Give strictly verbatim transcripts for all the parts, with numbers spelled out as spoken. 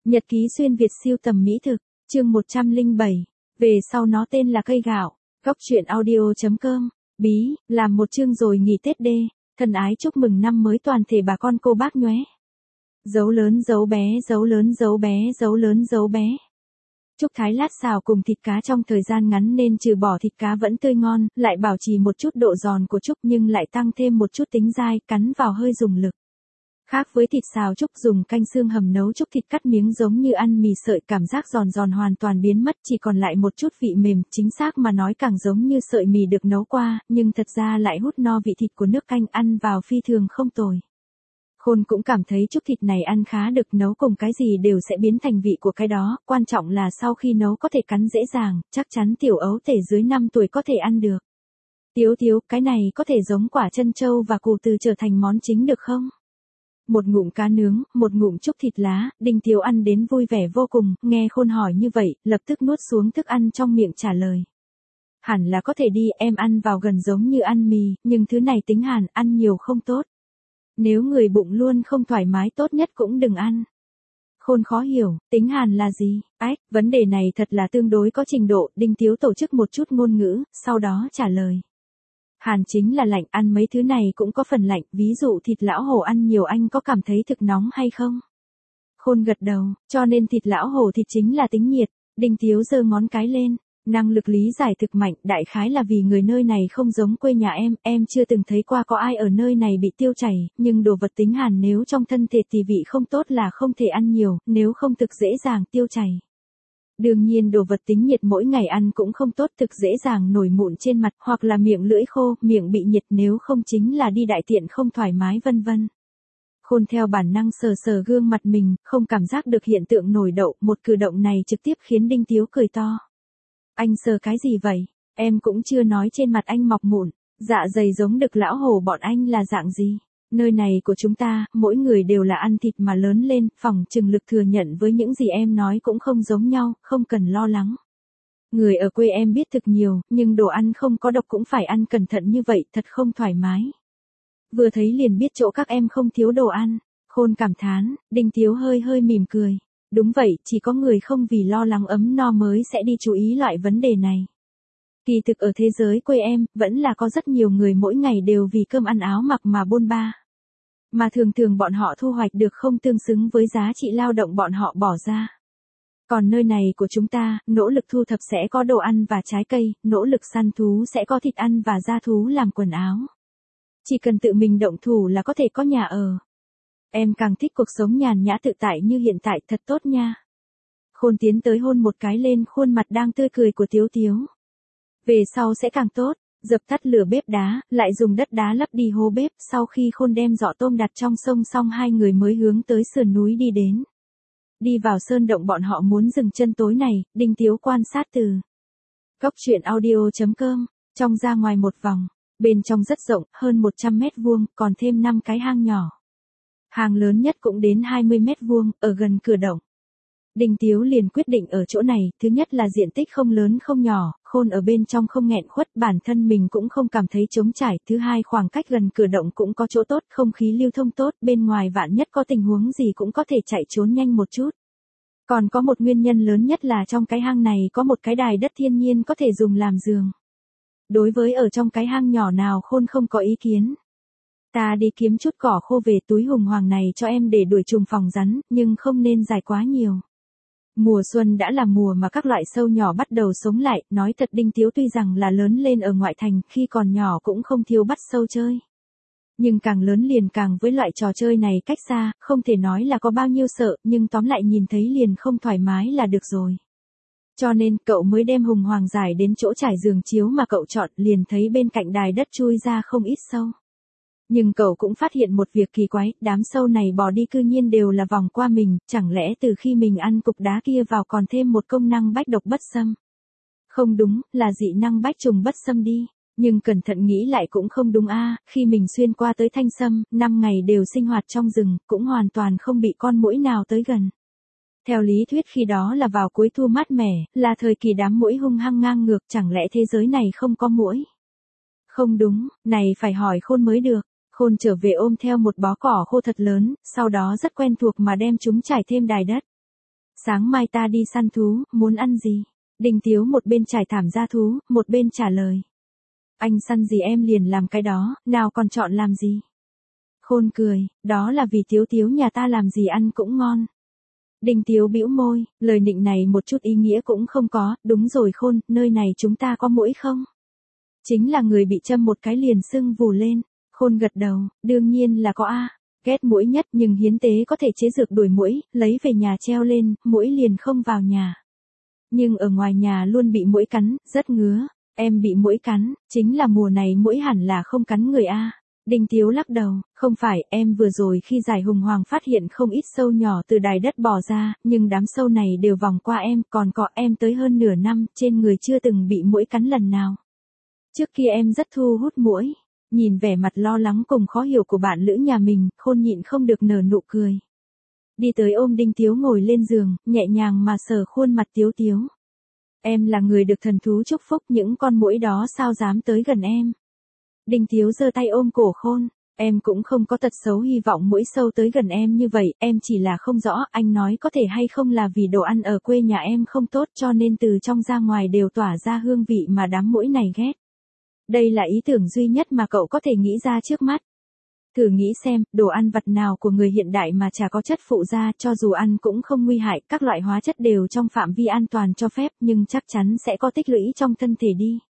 Nhật ký xuyên Việt siêu tầm mỹ thực, chương một trăm lẻ bảy, về sau nó tên là cây gạo, góc truyện audio chấm com, bí, làm một chương rồi nghỉ Tết đê, thân ái chúc mừng năm mới toàn thể bà con cô bác nhóe. Dấu lớn dấu bé dấu lớn dấu bé dấu lớn dấu bé. Chúc thái lát xào cùng thịt cá trong thời gian ngắn nên trừ bỏ thịt cá vẫn tươi ngon, lại bảo trì một chút độ giòn của chúc nhưng lại tăng thêm một chút tính dai, cắn vào hơi dùng lực. Khác với thịt xào chúc dùng canh xương hầm nấu chúc thịt cắt miếng giống như ăn mì sợi, cảm giác giòn giòn hoàn toàn biến mất, chỉ còn lại một chút vị mềm, chính xác mà nói càng giống như sợi mì được nấu qua, nhưng thật ra lại hút no vị thịt của nước canh, ăn vào phi thường không tồi. Khôn cũng cảm thấy chúc thịt này ăn khá được, nấu cùng cái gì đều sẽ biến thành vị của cái đó, quan trọng là sau khi nấu có thể cắn dễ dàng, chắc chắn tiểu ấu tể dưới năm tuổi có thể ăn được. Tiếu tiếu, cái này có thể giống quả trân châu và củ từ trở thành món chính được không? Một ngụm cá nướng, một ngụm chúc thịt lá, Đinh Tiếu ăn đến vui vẻ vô cùng, nghe Khôn hỏi như vậy, lập tức nuốt xuống thức ăn trong miệng trả lời. Hẳn là có thể đi, em ăn vào gần giống như ăn mì, nhưng thứ này tính hàn, ăn nhiều không tốt. Nếu người bụng luôn không thoải mái tốt nhất cũng đừng ăn. Khôn khó hiểu, tính hàn là gì? Ách, vấn đề này thật là tương đối có trình độ, Đinh Tiếu tổ chức một chút ngôn ngữ, sau đó trả lời. Hàn chính là lạnh, ăn mấy thứ này cũng có phần lạnh, ví dụ thịt lão hổ ăn nhiều anh có cảm thấy thực nóng hay không? Khôn gật đầu, cho nên thịt lão hổ thịt chính là tính nhiệt, Đinh Tiếu giơ ngón cái lên, năng lực lý giải thực mạnh, đại khái là vì người nơi này không giống quê nhà em, em chưa từng thấy qua có ai ở nơi này bị tiêu chảy, nhưng đồ vật tính hàn nếu trong thân thể thì vị không tốt là không thể ăn nhiều, nếu không thực dễ dàng tiêu chảy. Đương nhiên đồ vật tính nhiệt mỗi ngày ăn cũng không tốt, thực dễ dàng nổi mụn trên mặt, hoặc là miệng lưỡi khô, miệng bị nhiệt, nếu không chính là đi đại tiện không thoải mái vân vân. Khôn theo bản năng sờ sờ gương mặt mình, không cảm giác được hiện tượng nổi đậu, một cử động này trực tiếp khiến Đinh Tiếu cười to. Anh sờ cái gì vậy? Em cũng chưa nói trên mặt anh mọc mụn, dạ dày giống đực lão hổ bọn anh là dạng gì? Nơi này của chúng ta, mỗi người đều là ăn thịt mà lớn lên, phỏng chừng lực thừa nhận với những gì em nói cũng không giống nhau, không cần lo lắng. Người ở quê em biết thực nhiều, nhưng đồ ăn không có độc cũng phải ăn cẩn thận như vậy, thật không thoải mái. Vừa thấy liền biết chỗ các em không thiếu đồ ăn, Khôn cảm thán, Đinh Tiếu hơi hơi mỉm cười. Đúng vậy, chỉ có người không vì lo lắng ấm no mới sẽ đi chú ý loại vấn đề này. Kỳ thực ở thế giới quê em, vẫn là có rất nhiều người mỗi ngày đều vì cơm ăn áo mặc mà bôn ba. Mà thường thường bọn họ thu hoạch được không tương xứng với giá trị lao động bọn họ bỏ ra. Còn nơi này của chúng ta, nỗ lực thu thập sẽ có đồ ăn và trái cây, nỗ lực săn thú sẽ có thịt ăn và da thú làm quần áo. Chỉ cần tự mình động thủ là có thể có nhà ở. Em càng thích cuộc sống nhàn nhã tự tại như hiện tại, thật tốt nha. Khôn tiến tới hôn một cái lên khuôn mặt đang tươi cười của Tiếu Tiếu. Về sau sẽ càng tốt, dập tắt lửa bếp đá, lại dùng đất đá lấp đi hố bếp, sau khi Khôn đem giỏ tôm đặt trong sông xong hai người mới hướng tới sườn núi đi đến. Đi vào sơn động bọn họ muốn dừng chân tối này, Đinh Tiếu quan sát từ góc truyện audio chấm com, trong ra ngoài một vòng, bên trong rất rộng, hơn một trăm mét vuông, còn thêm năm cái hang nhỏ. Hang lớn nhất cũng đến hai mươi mét vuông, ở gần cửa động. Đinh Tiếu liền quyết định ở chỗ này, thứ nhất là diện tích không lớn không nhỏ, Khôn ở bên trong không nghẹn khuất, bản thân mình cũng không cảm thấy trống trải, thứ hai khoảng cách gần cửa động cũng có chỗ tốt, không khí lưu thông tốt, bên ngoài vạn nhất có tình huống gì cũng có thể chạy trốn nhanh một chút. Còn có một nguyên nhân lớn nhất là trong cái hang này có một cái đài đất thiên nhiên có thể dùng làm giường. Đối với ở trong cái hang nhỏ nào Khôn không có ý kiến. Ta đi kiếm chút cỏ khô về, túi hùng hoàng này cho em để đuổi trùng phòng rắn, nhưng không nên dài quá nhiều. Mùa xuân đã là mùa mà các loại sâu nhỏ bắt đầu sống lại, nói thật Đinh Tiếu tuy rằng là lớn lên ở ngoại thành, khi còn nhỏ cũng không thiếu bắt sâu chơi. Nhưng càng lớn liền càng với loại trò chơi này cách xa, không thể nói là có bao nhiêu sợ, nhưng tóm lại nhìn thấy liền không thoải mái là được rồi. Cho nên cậu mới đem hùng hoàng giải đến chỗ trải giường chiếu mà cậu chọn, liền thấy bên cạnh đài đất chui ra không ít sâu. Nhưng cậu cũng phát hiện một việc kỳ quái, đám sâu này bò đi cư nhiên đều là vòng qua mình, chẳng lẽ từ khi mình ăn cục đá kia vào còn thêm một công năng bách độc bất xâm. Không đúng, là dị năng bách trùng bất xâm đi, nhưng cẩn thận nghĩ lại cũng không đúng a, khi mình xuyên qua tới Thanh Sâm, năm ngày đều sinh hoạt trong rừng, cũng hoàn toàn không bị con muỗi nào tới gần. Theo lý thuyết khi đó là vào cuối thu mát mẻ, là thời kỳ đám muỗi hung hăng ngang ngược, chẳng lẽ thế giới này không có muỗi? Không đúng, này phải hỏi Khôn mới được. Khôn trở về ôm theo một bó cỏ khô thật lớn, sau đó rất quen thuộc mà đem chúng trải thêm đài đất. Sáng mai ta đi săn thú, muốn ăn gì? Đinh Tiếu một bên trải thảm ra thú, một bên trả lời. Anh săn gì em liền làm cái đó, nào còn chọn làm gì? Khôn cười, đó là vì Tiếu Tiếu nhà ta làm gì ăn cũng ngon. Đinh Tiếu bĩu môi, lời nịnh này một chút ý nghĩa cũng không có, đúng rồi Khôn, nơi này chúng ta có muỗi không? Chính là người bị châm một cái liền sưng vù lên. Khôn gật đầu, đương nhiên là có a. Ghét muỗi nhất nhưng hiến tế có thể chế dược đuổi muỗi, lấy về nhà treo lên, muỗi liền không vào nhà. Nhưng ở ngoài nhà luôn bị muỗi cắn, rất ngứa. Em bị muỗi cắn, chính là mùa này muỗi hẳn là không cắn người a. Đinh Tiếu lắc đầu, không phải, em vừa rồi khi giải hùng hoàng phát hiện không ít sâu nhỏ từ đáy đất bò ra, nhưng đám sâu này đều vòng qua em, còn có em tới hơn nửa năm, trên người chưa từng bị muỗi cắn lần nào. Trước kia em rất thu hút muỗi. Nhìn vẻ mặt lo lắng cùng khó hiểu của bạn lữ nhà mình, Khôn nhịn không được nở nụ cười. Đi tới ôm Đinh Tiếu ngồi lên giường, nhẹ nhàng mà sờ khuôn mặt Tiếu Tiếu. Em là người được thần thú chúc phúc, những con muỗi đó sao dám tới gần em. Đinh Tiếu giơ tay ôm cổ Khôn, em cũng không có tật xấu hy vọng muỗi sâu tới gần em như vậy, em chỉ là không rõ anh nói có thể hay không là vì đồ ăn ở quê nhà em không tốt cho nên từ trong ra ngoài đều tỏa ra hương vị mà đám muỗi này ghét. Đây là ý tưởng duy nhất mà cậu có thể nghĩ ra trước mắt. Thử nghĩ xem, đồ ăn vặt nào của người hiện đại mà chả có chất phụ gia, cho dù ăn cũng không nguy hại, các loại hóa chất đều trong phạm vi an toàn cho phép, nhưng chắc chắn sẽ có tích lũy trong thân thể đi.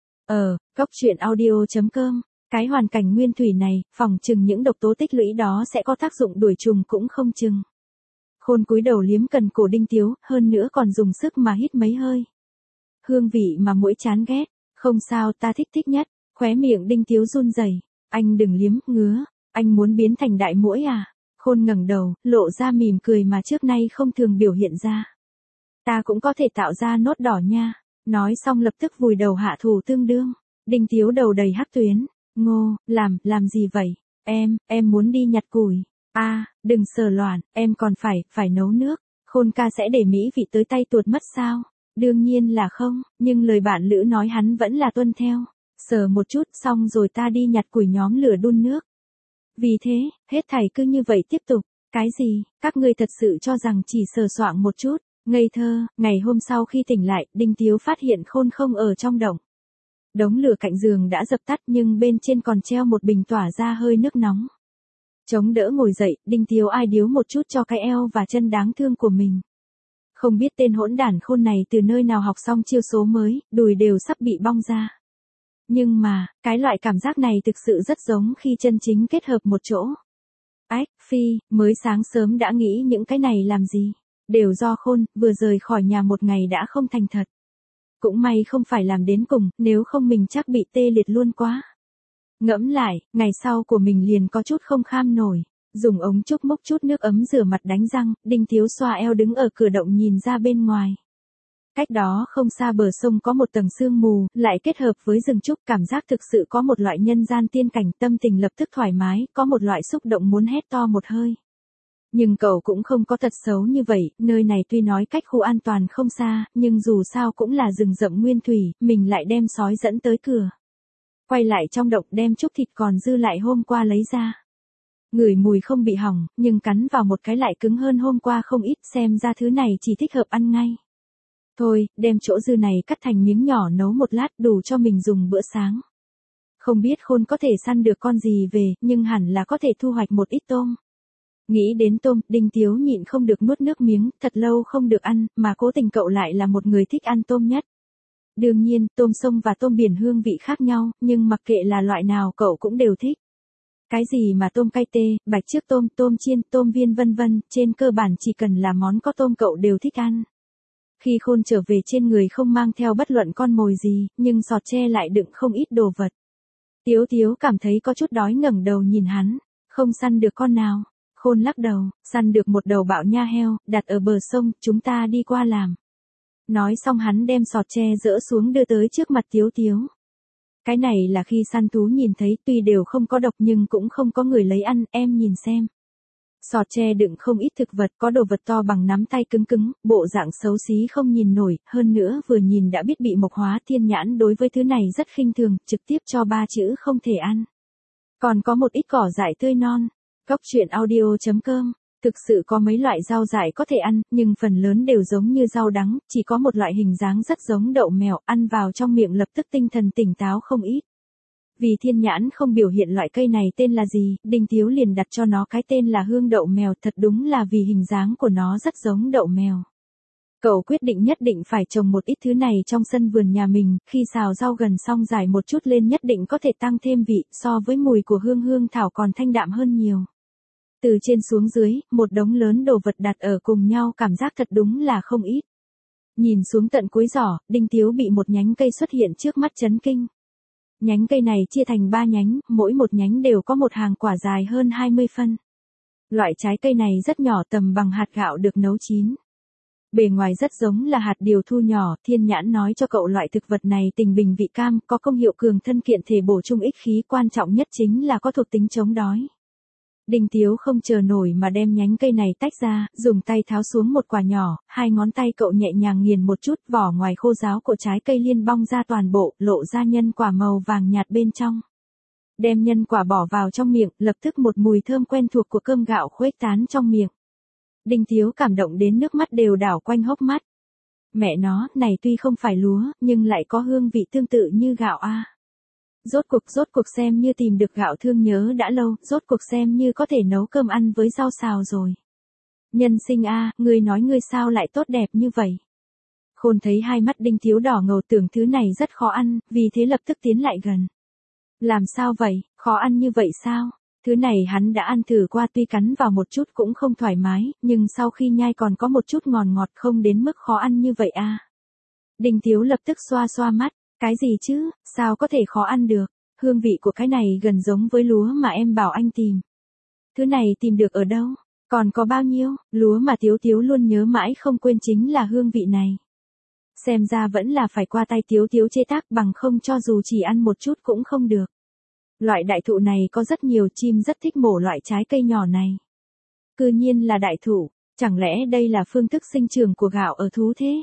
Ờ, Cốc truyện audio chấm com, cái hoàn cảnh nguyên thủy này, phòng chừng những độc tố tích lũy đó sẽ có tác dụng đuổi trùng cũng không chừng. Khôn cúi đầu liếm cần cổ Đinh Tiếu, hơn nữa còn dùng sức mà hít mấy hơi. Hương vị mà muỗi chán ghét. Không sao, ta thích thích nhất. Khóe miệng Đinh Tiếu run rẩy. Anh đừng liếm, ngứa. Anh muốn biến thành đại muỗi à? Khôn ngẩng đầu, lộ ra mỉm cười mà trước nay không thường biểu hiện ra. Ta cũng có thể tạo ra nốt đỏ nha. Nói xong lập tức vùi đầu hạ thủ tương đương. Đinh Tiếu đầu đầy hắc tuyến. Ngô, làm, làm gì vậy? Em, em muốn đi nhặt củi. A, à, đừng sờ loạn, em còn phải, phải nấu nước. Khôn ca sẽ để mỹ vị tới tay tuột mất sao? Đương nhiên là không, nhưng lời bạn lữ nói hắn vẫn là tuân theo. Sờ một chút xong rồi ta đi nhặt củi nhóm lửa đun nước. Vì thế, hết thảy cứ như vậy tiếp tục. Cái gì, các ngươi thật sự cho rằng chỉ sờ soạng một chút. Ngây thơ, ngày hôm sau khi tỉnh lại, Đinh Tiếu phát hiện Khôn không ở trong động. Đống lửa cạnh giường đã dập tắt nhưng bên trên còn treo một bình tỏa ra hơi nước nóng. Chống đỡ ngồi dậy, Đinh Tiếu ai điếu một chút cho cái eo và chân đáng thương của mình. Không biết tên hỗn đản Khôn này từ nơi nào học xong chiêu số mới, đùi đều sắp bị bong ra. Nhưng mà, cái loại cảm giác này thực sự rất giống khi chân chính kết hợp một chỗ. Ách, phi, mới sáng sớm đã nghĩ những cái này làm gì? Đều do Khôn, vừa rời khỏi nhà một ngày đã không thành thật. Cũng may không phải làm đến cùng, nếu không mình chắc bị tê liệt luôn quá. Ngẫm lại, ngày sau của mình liền có chút không kham nổi. Dùng ống trúc múc chút nước ấm rửa mặt đánh răng, Đinh Tiếu xoa eo đứng ở cửa động nhìn ra bên ngoài. Cách đó không xa bờ sông có một tầng sương mù, lại kết hợp với rừng trúc, cảm giác thực sự có một loại nhân gian tiên cảnh, tâm tình lập tức thoải mái, có một loại xúc động muốn hét to một hơi. Nhưng cậu cũng không có tật xấu như vậy, nơi này tuy nói cách khu an toàn không xa, nhưng dù sao cũng là rừng rậm nguyên thủy, mình lại đem sói dẫn tới cửa. Quay lại trong động đem chút thịt còn dư lại hôm qua lấy ra. Ngửi mùi không bị hỏng, nhưng cắn vào một cái lại cứng hơn hôm qua không ít, xem ra thứ này chỉ thích hợp ăn ngay. Thôi, đem chỗ dư này cắt thành miếng nhỏ nấu một lát đủ cho mình dùng bữa sáng. Không biết Khôn có thể săn được con gì về, nhưng hẳn là có thể thu hoạch một ít tôm. Nghĩ đến tôm, Đinh Tiếu nhịn không được nuốt nước miếng, thật lâu không được ăn, mà cố tình cậu lại là một người thích ăn tôm nhất. Đương nhiên, tôm sông và tôm biển hương vị khác nhau, nhưng mặc kệ là loại nào cậu cũng đều thích. Cái gì mà tôm cay tê, bạch chiếc tôm, tôm chiên, tôm viên vân vân, trên cơ bản chỉ cần là món có tôm cậu đều thích ăn. Khi Khôn trở về trên người không mang theo bất luận con mồi gì, nhưng sọt tre lại đựng không ít đồ vật. Tiếu Tiếu cảm thấy có chút đói ngẩng đầu nhìn hắn, không săn được con nào. Khôn lắc đầu, săn được một đầu bạo nha heo, đặt ở bờ sông, chúng ta đi qua làm. Nói xong hắn đem sọt tre dỡ xuống đưa tới trước mặt Tiếu Tiếu. Cái này là khi săn thú nhìn thấy, tuy đều không có độc nhưng cũng không có người lấy ăn, em nhìn xem. Sọt tre đựng không ít thực vật, có đồ vật to bằng nắm tay cứng cứng, bộ dạng xấu xí không nhìn nổi, hơn nữa vừa nhìn đã biết bị mộc hóa, thiên nhãn đối với thứ này rất khinh thường, trực tiếp cho ba chữ không thể ăn. Còn có một ít cỏ dại tươi non. Cốc truyện audio chấm com Thực sự có mấy loại rau dại có thể ăn, nhưng phần lớn đều giống như rau đắng, chỉ có một loại hình dáng rất giống đậu mèo, ăn vào trong miệng lập tức tinh thần tỉnh táo không ít. Vì Thiên Nhãn không biểu hiện loại cây này tên là gì, Đinh Tiếu liền đặt cho nó cái tên là hương đậu mèo, thật đúng là vì hình dáng của nó rất giống đậu mèo. Cậu quyết định nhất định phải trồng một ít thứ này trong sân vườn nhà mình, khi xào rau gần xong rải một chút lên nhất định có thể tăng thêm vị, so với mùi của hương hương thảo còn thanh đạm hơn nhiều. Từ trên xuống dưới, một đống lớn đồ vật đặt ở cùng nhau cảm giác thật đúng là không ít. Nhìn xuống tận cuối giỏ, Đinh Tiếu bị một nhánh cây xuất hiện trước mắt chấn kinh. Nhánh cây này chia thành ba nhánh, mỗi một nhánh đều có một hàng quả dài hơn hai mươi phân. Loại trái cây này rất nhỏ tầm bằng hạt gạo được nấu chín. Bề ngoài rất giống là hạt điều thu nhỏ, Thiên Nhãn nói cho cậu loại thực vật này tình bình vị cam, có công hiệu cường thân kiện thể bổ trung ích khí, quan trọng nhất chính là có thuộc tính chống đói. Đinh Tiếu không chờ nổi mà đem nhánh cây này tách ra, dùng tay tháo xuống một quả nhỏ, hai ngón tay cậu nhẹ nhàng nghiền một chút, vỏ ngoài khô ráo của trái cây liên bong ra toàn bộ, lộ ra nhân quả màu vàng nhạt bên trong. Đem nhân quả bỏ vào trong miệng, lập tức một mùi thơm quen thuộc của cơm gạo khuếch tán trong miệng. Đinh Tiếu cảm động đến nước mắt đều đảo quanh hốc mắt. Mẹ nó, này tuy không phải lúa, nhưng lại có hương vị tương tự như gạo a. Rốt cuộc rốt cuộc xem như tìm được gạo thương nhớ đã lâu, rốt cuộc xem như có thể nấu cơm ăn với rau xào rồi. Nhân sinh a, ngươi nói ngươi sao lại tốt đẹp như vậy? Khôn thấy hai mắt Đinh Tiếu đỏ ngầu tưởng thứ này rất khó ăn, vì thế lập tức tiến lại gần. Làm sao vậy, khó ăn như vậy sao? Thứ này hắn đã ăn thử qua, tuy cắn vào một chút cũng không thoải mái, nhưng sau khi nhai còn có một chút ngọt ngọt, không đến mức khó ăn như vậy a. Đinh Tiếu lập tức xoa xoa mắt, cái gì chứ, sao có thể khó ăn được, hương vị của cái này gần giống với lúa mà em bảo anh tìm. Thứ này tìm được ở đâu, còn có bao nhiêu, lúa mà Tiếu Tiếu luôn nhớ mãi không quên chính là hương vị này. Xem ra vẫn là phải qua tay Tiếu Tiếu chế tác, bằng không cho dù chỉ ăn một chút cũng không được. Loại đại thụ này có rất nhiều, chim rất thích mổ loại trái cây nhỏ này. Cư nhiên là đại thụ, chẳng lẽ đây là phương thức sinh trưởng của gạo ở thú thế?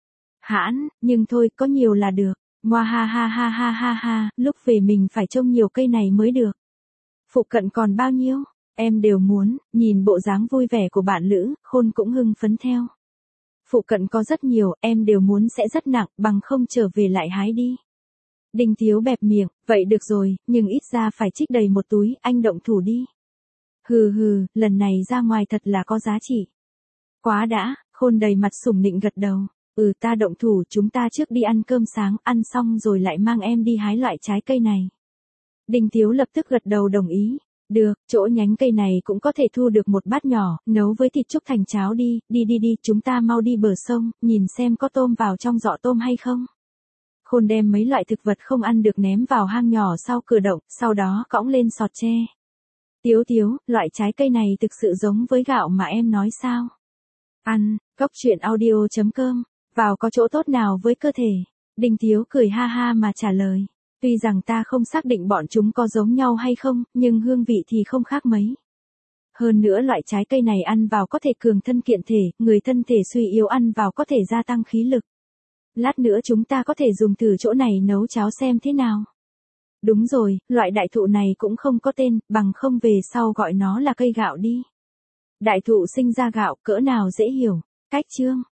Hãn, nhưng thôi, có nhiều là được. Ngoa ha ha ha ha ha ha, lúc về mình phải trông nhiều cây này mới được. Phụ cận còn bao nhiêu, em đều muốn, nhìn bộ dáng vui vẻ của bạn Lữ, Khôn cũng hưng phấn theo. Phụ cận có rất nhiều, em đều muốn sẽ rất nặng, bằng không trở về lại hái đi. Đinh Tiếu bẹp miệng, vậy được rồi, nhưng ít ra phải trích đầy một túi, anh động thủ đi. Hừ hừ, lần này ra ngoài thật là có giá trị. Quá đã, Khôn đầy mặt sủng nịnh gật đầu. Ừ, ta động thủ, chúng ta trước đi ăn cơm sáng, ăn xong rồi lại mang em đi hái loại trái cây này. Đinh Tiếu lập tức gật đầu đồng ý. Được, chỗ nhánh cây này cũng có thể thu được một bát nhỏ, nấu với thịt trúc thành cháo đi, đi đi đi, chúng ta mau đi bờ sông, nhìn xem có tôm vào trong giỏ tôm hay không. Khôn đem mấy loại thực vật không ăn được ném vào hang nhỏ sau cửa động, sau đó cõng lên sọt tre. Tiếu Tiếu, loại trái cây này thực sự giống với gạo mà em nói sao? Ăn, Góc Truyện Audio chấm com, vào có chỗ tốt nào với cơ thể? Đinh Tiếu cười ha ha mà trả lời. Tuy rằng ta không xác định bọn chúng có giống nhau hay không, nhưng hương vị thì không khác mấy. Hơn nữa loại trái cây này ăn vào có thể cường thân kiện thể, người thân thể suy yếu ăn vào có thể gia tăng khí lực. Lát nữa chúng ta có thể dùng thử chỗ này nấu cháo xem thế nào. Đúng rồi, loại đại thụ này cũng không có tên, bằng không về sau gọi nó là cây gạo đi. Đại thụ sinh ra gạo, cỡ nào dễ hiểu. Cách chương